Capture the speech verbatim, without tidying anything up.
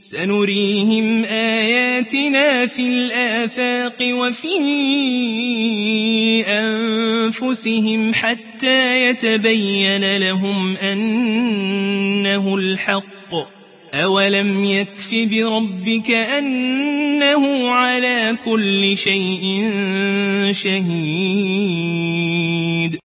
سنريهم آياتنا في الآفاق وفي أنفسهم حتى يتبين لهم أنه الحق أولم يكف بربك أنه على كل شيء شهيد